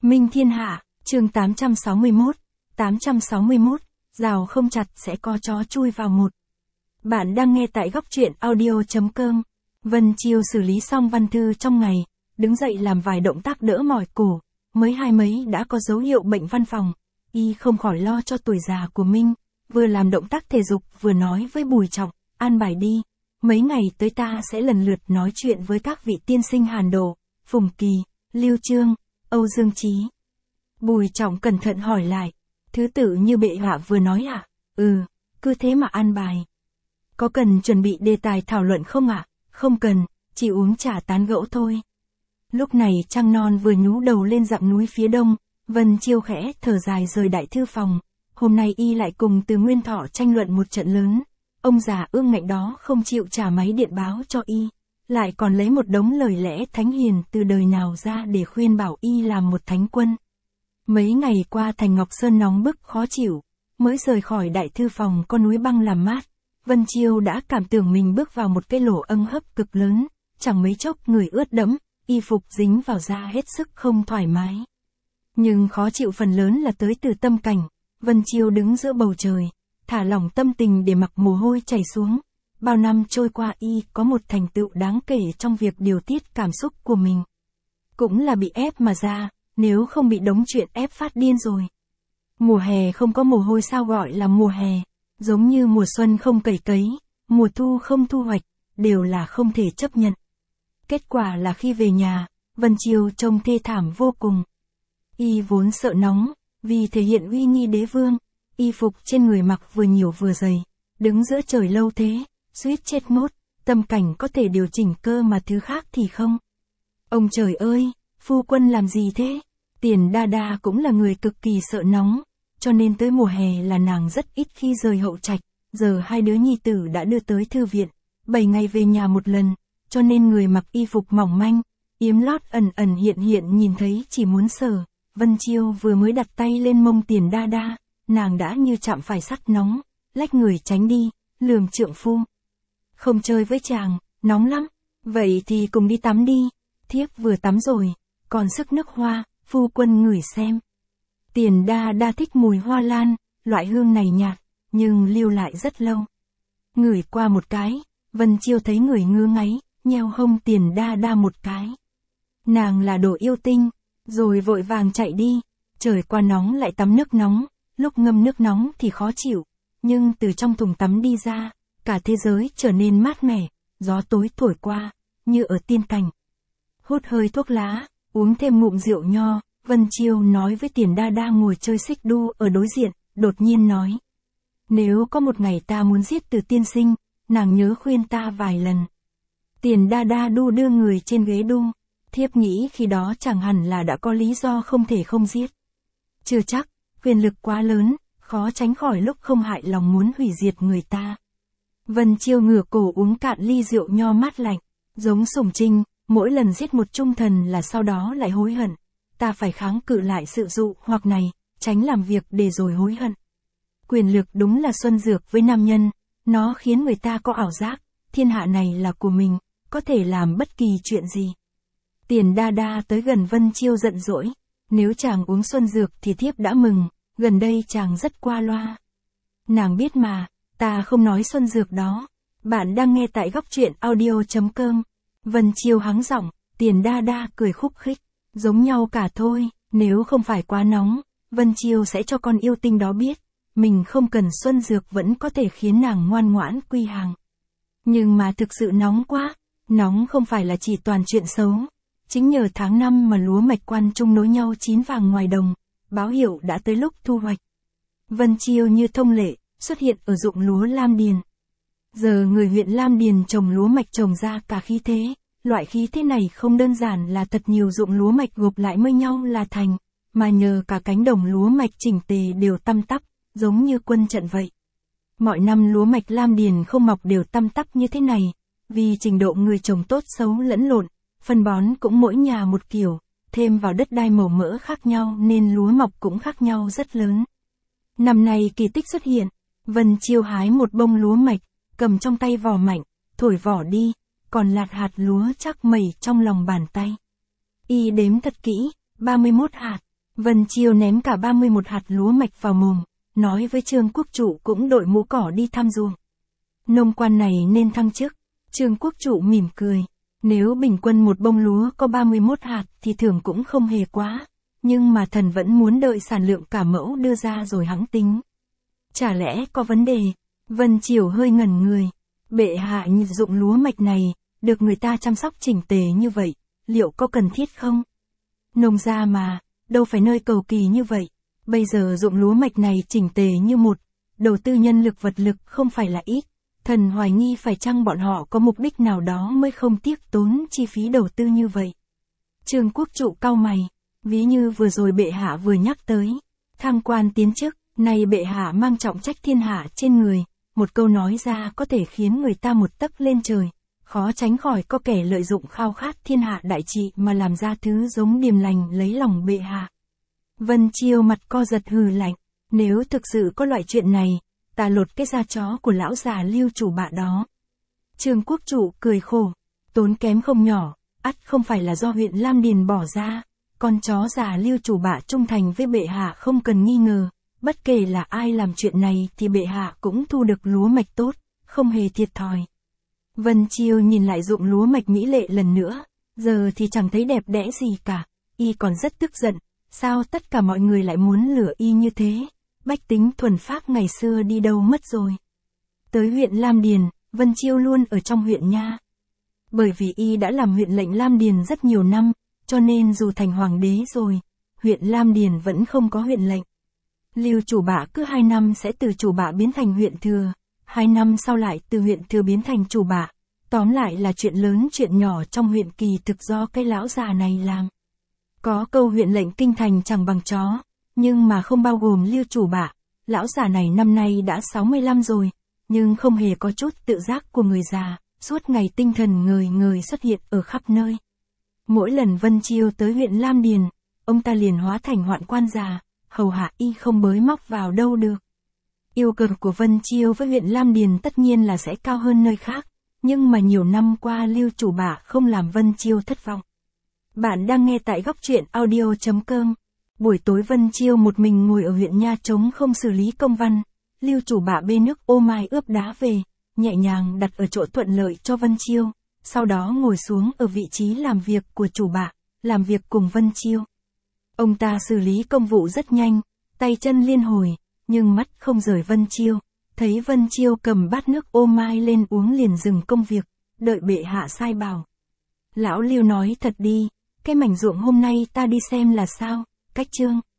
Minh Thiên Hạ, chương 861, rào không chặt sẽ có chó chui vào một. Bạn đang nghe tại góc truyện audio.com. Vân Chiêu xử lý xong văn thư trong ngày, đứng dậy làm vài động tác đỡ mỏi cổ, mới hai mấy đã có dấu hiệu bệnh văn phòng. Y không khỏi lo cho tuổi già của Minh, vừa làm động tác thể dục vừa nói với Bùi Trọng, an bài đi, mấy ngày tới ta sẽ lần lượt nói chuyện với các vị tiên sinh Hàn Độ, Phùng Kỳ, Lưu Trương, Âu Dương Chí. Bùi Trọng cẩn thận hỏi lại, thứ tự như bệ hạ vừa nói ạ? Cứ thế mà an bài. Có cần chuẩn bị đề tài thảo luận không ạ? Không cần, chỉ uống trà tán gẫu thôi. Lúc này trăng non vừa nhú đầu lên dặm núi phía đông, Vân Chiêu khẽ thở dài rời đại thư phòng. Hôm nay y lại cùng Từ Nguyên Thọ tranh luận một trận lớn. Ông già ương ngạnh đó không chịu trả máy điện báo cho y, lại còn lấy một đống lời lẽ thánh hiền từ đời nào ra để khuyên bảo y làm một thánh quân. Mấy ngày qua thành Ngọc Sơn nóng bức khó chịu, mới rời khỏi đại thư phòng có núi băng làm mát, Vân Chiêu đã cảm tưởng mình bước vào một cái lỗ âng hấp cực lớn, chẳng mấy chốc người ướt đẫm, y phục dính vào da hết sức không thoải mái. Nhưng khó chịu phần lớn là tới từ tâm cảnh. Vân Chiêu đứng giữa bầu trời, thả lỏng tâm tình để mặc mồ hôi chảy xuống. Bao năm trôi qua y có một thành tựu đáng kể trong việc điều tiết cảm xúc của mình. Cũng là bị ép mà ra, nếu không bị đống chuyện ép phát điên rồi. Mùa hè không có mồ hôi sao gọi là mùa hè, giống như mùa xuân không cày cấy, mùa thu không thu hoạch, đều là không thể chấp nhận. Kết quả là khi về nhà, Vân Chiêu trông thê thảm vô cùng. Y vốn sợ nóng, vì thể hiện uy nghi đế vương, y phục trên người mặc vừa nhiều vừa dày, đứng giữa trời lâu thế, suýt chết mốt, tâm cảnh có thể điều chỉnh cơ mà thứ khác thì không. Ông trời ơi, phu quân làm gì thế? Tiền Đa Đa cũng là người cực kỳ sợ nóng, cho nên tới mùa hè là nàng rất ít khi rời hậu trạch, giờ hai đứa nhi tử đã đưa tới thư viện, 7 ngày về nhà một lần, cho nên người mặc y phục mỏng manh, yếm lót ẩn ẩn hiện hiện nhìn thấy chỉ muốn sờ. Vân Chiêu vừa mới đặt tay lên mông Tiền Đa Đa, nàng đã như chạm phải sắt nóng, lách người tránh đi, lườm trượng phu. Không chơi với chàng, nóng lắm, vậy thì cùng đi tắm đi, thiếp vừa tắm rồi, còn sức nước hoa, phu quân ngửi xem. Tiền Đa Đa thích mùi hoa lan, loại hương này nhạt, nhưng lưu lại rất lâu. Ngửi qua một cái, Vân Chiêu thấy người ngứa ngáy, nheo hông Tiền Đa Đa một cái. Nàng là đồ yêu tinh, rồi vội vàng chạy đi, trời qua nóng lại tắm nước nóng, lúc ngâm nước nóng thì khó chịu, nhưng từ trong thùng tắm đi ra, cả thế giới trở nên mát mẻ, gió tối thổi qua, như ở tiên cảnh. Hút hơi thuốc lá, uống thêm ngụm rượu nho, Vân Chiêu nói với Tiền Đa Đa ngồi chơi xích đu ở đối diện, đột nhiên nói. Nếu có một ngày ta muốn giết Từ tiên sinh, nàng nhớ khuyên ta vài lần. Tiền Đa Đa đu đưa người trên ghế đu, thiếp nghĩ khi đó chẳng hẳn là đã có lý do không thể không giết. Chưa chắc, quyền lực quá lớn, khó tránh khỏi lúc không hại lòng muốn hủy diệt người ta. Vân Chiêu ngửa cổ uống cạn ly rượu nho mát lạnh, giống Sủng Trinh, mỗi lần giết một trung thần là sau đó lại hối hận. Ta phải kháng cự lại sự dụ hoặc này, tránh làm việc để rồi hối hận. Quyền lực đúng là xuân dược với nam nhân, nó khiến người ta có ảo giác, thiên hạ này là của mình, có thể làm bất kỳ chuyện gì. Tiền Đa Đa tới gần Vân Chiêu giận dỗi, nếu chàng uống xuân dược thì thiếp đã mừng, gần đây chàng rất qua loa. Nàng biết mà, ta không nói xuân dược đó. Bạn đang nghe tại góc truyện audio.com. Vân Chiêu hắng giọng, Tiền Đa Đa cười khúc khích, giống nhau cả thôi, nếu không phải quá nóng, Vân Chiêu sẽ cho con yêu tinh đó biết, mình không cần xuân dược vẫn có thể khiến nàng ngoan ngoãn quy hàng. Nhưng mà thực sự nóng quá, nóng không phải là chỉ toàn chuyện xấu. Chính nhờ tháng 5 mà lúa mạch Quan Trung nối nhau chín vàng ngoài đồng, báo hiệu đã tới lúc thu hoạch. Vân Chiêu như thông lệ, xuất hiện ở ruộng lúa Lam Điền. Giờ người huyện Lam Điền trồng lúa mạch trồng ra cả khí thế, loại khí thế này không đơn giản là thật nhiều ruộng lúa mạch gộp lại với nhau là thành, mà nhờ cả cánh đồng lúa mạch chỉnh tề đều tăm tắp, giống như quân trận vậy. Mọi năm lúa mạch Lam Điền không mọc đều tăm tắp như thế này, vì trình độ người trồng tốt xấu lẫn lộn. Phân bón cũng mỗi nhà một kiểu, thêm vào đất đai màu mỡ khác nhau nên lúa mọc cũng khác nhau rất lớn. Năm nay kỳ tích xuất hiện, Vân Chiêu hái một bông lúa mạch, cầm trong tay vỏ mạnh, thổi vỏ đi, còn lạt hạt lúa chắc mẩy trong lòng bàn tay. Y đếm thật kỹ, 31 hạt, Vân Chiêu ném cả 31 hạt lúa mạch vào mồm, nói với Trương Quốc Trụ cũng đội mũ cỏ đi thăm ruộng. Nông quan này nên thăng chức. Trương Quốc Trụ mỉm cười. Nếu bình quân một bông lúa có 31 hạt thì thưởng cũng không hề quá. Nhưng mà thần vẫn muốn đợi sản lượng cả mẫu đưa ra rồi hẵng tính. Chả lẽ có vấn đề? Vân Chiêu hơi ngẩn người. Bệ hạ dụng lúa mạch này, được người ta chăm sóc chỉnh tề như vậy, liệu có cần thiết không? Nông gia mà, đâu phải nơi cầu kỳ như vậy. Bây giờ dụng lúa mạch này chỉnh tề như một, đầu tư nhân lực vật lực không phải là ít. Thần hoài nghi phải chăng bọn họ có mục đích nào đó mới không tiếc tốn chi phí đầu tư như vậy. Trương Quốc Trụ cau mày, ví như vừa rồi bệ hạ vừa nhắc tới. Thăng quan tiến chức, nay bệ hạ mang trọng trách thiên hạ trên người, một câu nói ra có thể khiến người ta một tấc lên trời. Khó tránh khỏi có kẻ lợi dụng khao khát thiên hạ đại trị mà làm ra thứ giống điềm lành lấy lòng bệ hạ. Vân Chiêu mặt co giật hừ lạnh, nếu thực sự có loại chuyện này, ta lột cái da chó của lão già Lưu chủ bạ đó. Trương Quốc Trụ cười khổ, tốn kém không nhỏ, ắt không phải là do huyện Lam Điền bỏ ra, con chó già Lưu chủ bạ trung thành với bệ hạ không cần nghi ngờ, bất kể là ai làm chuyện này thì bệ hạ cũng thu được lúa mạch tốt, không hề thiệt thòi. Vân Chiêu nhìn lại ruộng lúa mạch mỹ lệ lần nữa, giờ thì chẳng thấy đẹp đẽ gì cả, y còn rất tức giận, sao tất cả mọi người lại muốn lừa y như thế, bách tính thuần phác ngày xưa đi đâu mất rồi. Tới huyện Lam Điền, Vân Chiêu luôn ở trong huyện nha. Bởi vì y đã làm huyện lệnh Lam Điền rất nhiều năm, cho nên dù thành hoàng đế rồi, huyện Lam Điền vẫn không có huyện lệnh. Lưu chủ bạ cứ 2 năm sẽ từ chủ bạ biến thành huyện thừa, 2 năm sau lại từ huyện thừa biến thành chủ bạ. Tóm lại là chuyện lớn chuyện nhỏ trong huyện kỳ thực do cái lão già này làm. Có câu huyện lệnh kinh thành chẳng bằng chó, nhưng mà không bao gồm Lưu chủ bạ. Lão già này năm nay đã 65 rồi, nhưng không hề có chút tự giác của người già, suốt ngày tinh thần ngời ngời xuất hiện ở khắp nơi. Mỗi lần Vân Chiêu tới huyện Lam Điền, ông ta liền hóa thành hoạn quan già, hầu hạ y không bới móc vào đâu được. Yêu cầu của Vân Chiêu với huyện Lam Điền tất nhiên là sẽ cao hơn nơi khác, nhưng mà nhiều năm qua Lưu chủ bạ không làm Vân Chiêu thất vọng. Bạn đang nghe tại góc truyện audio.com. Buổi tối Vân Chiêu một mình ngồi ở huyện nha trống không xử lý công văn, Lưu chủ bạ bê nước ô mai ướp đá về, nhẹ nhàng đặt ở chỗ thuận lợi cho Vân Chiêu, sau đó ngồi xuống ở vị trí làm việc của chủ bạ, làm việc cùng Vân Chiêu. Ông ta xử lý công vụ rất nhanh, tay chân liên hồi, nhưng mắt không rời Vân Chiêu, thấy Vân Chiêu cầm bát nước ô mai lên uống liền dừng công việc, đợi bệ hạ sai bảo. Lão Lưu nói thật đi, cái mảnh ruộng hôm nay ta đi xem là sao, cách Trương